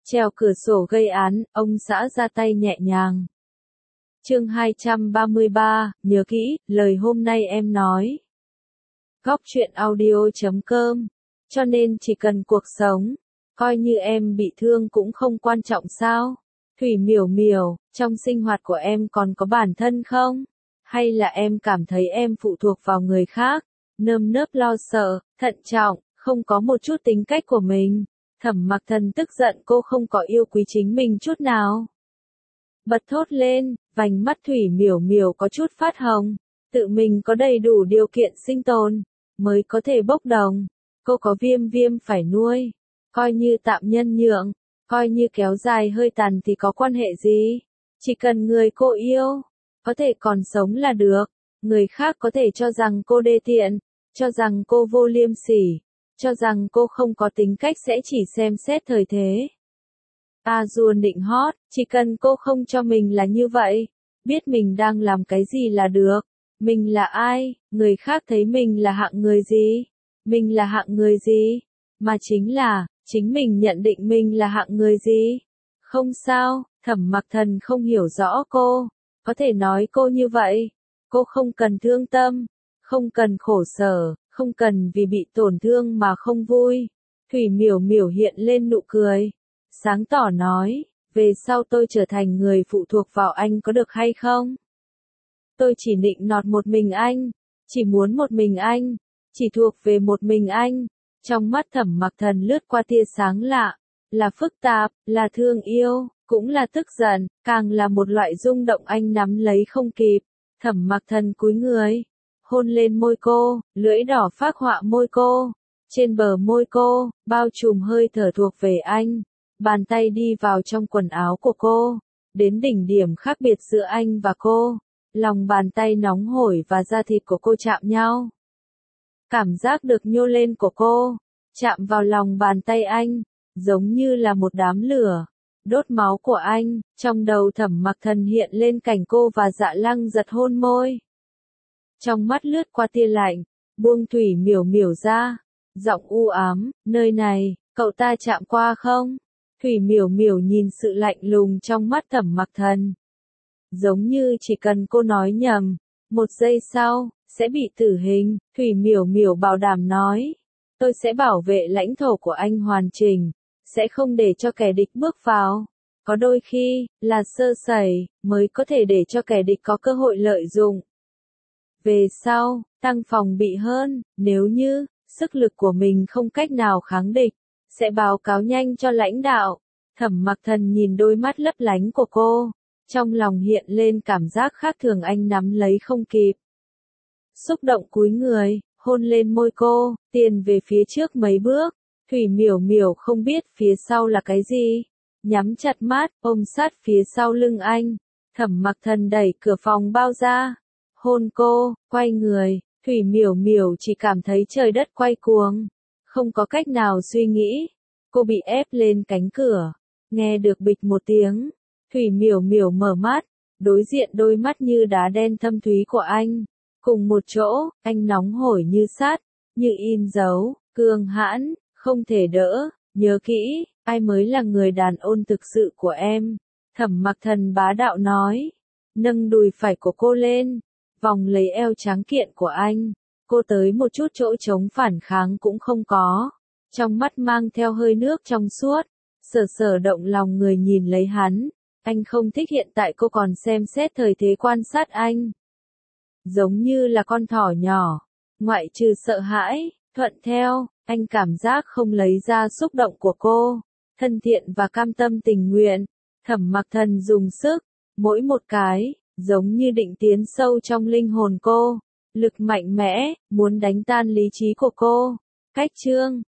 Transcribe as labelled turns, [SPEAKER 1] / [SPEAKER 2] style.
[SPEAKER 1] Trèo cửa sổ gây án, ông xã ra tay nhẹ nhàng. Chương 233, nhớ kỹ, lời hôm nay em nói. Góc truyện audio.com. Cho nên chỉ cần cuộc sống, coi như em bị thương cũng không quan trọng sao? Thủy Miểu Miểu, trong sinh hoạt của em còn có bản thân không? Hay là em cảm thấy em phụ thuộc vào người khác, nơm nớp lo sợ, thận trọng, không có một chút tính cách của mình? Thẩm Mặc Thần tức giận cô không có yêu quý chính mình chút nào. Bật thốt lên, vành mắt Thủy Miểu Miểu có chút phát hồng, tự mình có đầy đủ điều kiện sinh tồn, mới có thể bốc đồng. Cô có viêm viêm phải nuôi, coi như tạm nhân nhượng, coi như kéo dài hơi tàn thì có quan hệ gì? Chỉ cần người cô yêu, có thể còn sống là được. Người khác có thể cho rằng cô đê tiện, cho rằng cô vô liêm sỉ, cho rằng cô không có tính cách sẽ chỉ xem xét thời thế. Dua nịnh hót, chỉ cần cô không cho mình là như vậy, biết mình đang làm cái gì là được. Mình là ai, người khác thấy mình là hạng người gì? Mình là hạng người gì? Mà chính là, chính mình nhận định mình là hạng người gì? Không sao, Thẩm Mặc Thần không hiểu rõ cô, có thể nói cô như vậy. Cô không cần thương tâm, không cần khổ sở, không cần vì bị tổn thương mà không vui. Thủy Miểu Miểu hiện lên nụ cười, sáng tỏ nói, về sau tôi trở thành người phụ thuộc vào anh có được hay không? Tôi chỉ nịnh nọt một mình anh, chỉ muốn một mình anh, chỉ thuộc về một mình anh. Trong mắt Thẩm Mặc Thần lướt qua tia sáng lạ, là phức tạp, là thương yêu, cũng là tức giận, càng là một loại rung động anh nắm lấy không kịp. Thẩm Mặc Thần cúi người, hôn lên môi cô, lưỡi đỏ phác họa môi cô. Trên bờ môi cô, bao trùm hơi thở thuộc về anh. Bàn tay đi vào trong quần áo của cô, đến đỉnh điểm khác biệt giữa anh và cô. Lòng bàn tay nóng hổi và da thịt của cô chạm nhau. Cảm giác được nhô lên của cô, chạm vào lòng bàn tay anh, giống như là một đám lửa, đốt máu của anh. Trong đầu Thẩm Mặc Thần hiện lên cảnh cô và Dạ Lăng giật hôn môi. Trong mắt lướt qua tia lạnh, buông Thủy Miểu Miểu ra, giọng u ám, nơi này, cậu ta chạm qua không? Thủy Miểu Miểu nhìn sự lạnh lùng trong mắt Thẩm Mặc Thần. Giống như chỉ cần cô nói nhầm, một giây sau, sẽ bị tử hình. Thủy Miểu Miểu bảo đảm nói, tôi sẽ bảo vệ lãnh thổ của anh hoàn chỉnh, sẽ không để cho kẻ địch bước vào. Có đôi khi, là sơ sẩy, mới có thể để cho kẻ địch có cơ hội lợi dụng. Về sau, tăng phòng bị hơn, nếu như, sức lực của mình không cách nào kháng địch, sẽ báo cáo nhanh cho lãnh đạo. Thẩm Mặc Thần nhìn đôi mắt lấp lánh của cô, trong lòng hiện lên cảm giác khác thường anh nắm lấy không kịp. Xúc động cúi người, hôn lên môi cô, tiến về phía trước mấy bước. Thủy Miểu Miểu không biết phía sau là cái gì, nhắm chặt mắt, ôm sát phía sau lưng anh. Thẩm Mặc Thần đẩy cửa phòng bao ra, hôn cô, quay người. Thủy Miểu Miểu chỉ cảm thấy trời đất quay cuồng, không có cách nào suy nghĩ. Cô bị ép lên cánh cửa, nghe được bịch một tiếng. Thủy Miểu Miểu mở mắt, đối diện đôi mắt như đá đen thâm thúy của anh. Cùng một chỗ, anh nóng hổi như sắt, như in dấu, cường hãn, không thể đỡ. Nhớ kỹ, ai mới là người đàn ông thực sự của em? Thẩm Mặc Thần bá đạo nói, nâng đùi phải của cô lên, vòng lấy eo tráng kiện của anh. Cô tới một chút chỗ trống phản kháng cũng không có, trong mắt mang theo hơi nước trong suốt, sở động lòng người nhìn lấy hắn. Anh không thích hiện tại cô còn xem xét thời thế quan sát anh. Giống như là con thỏ nhỏ, ngoại trừ sợ hãi, thuận theo, anh cảm giác không lấy ra xúc động của cô, thân thiện và cam tâm tình nguyện. Thẩm Mặc Thần dùng sức, mỗi một cái, giống như định tiến sâu trong linh hồn cô, lực mạnh mẽ, muốn đánh tan lý trí của cô. Cách chương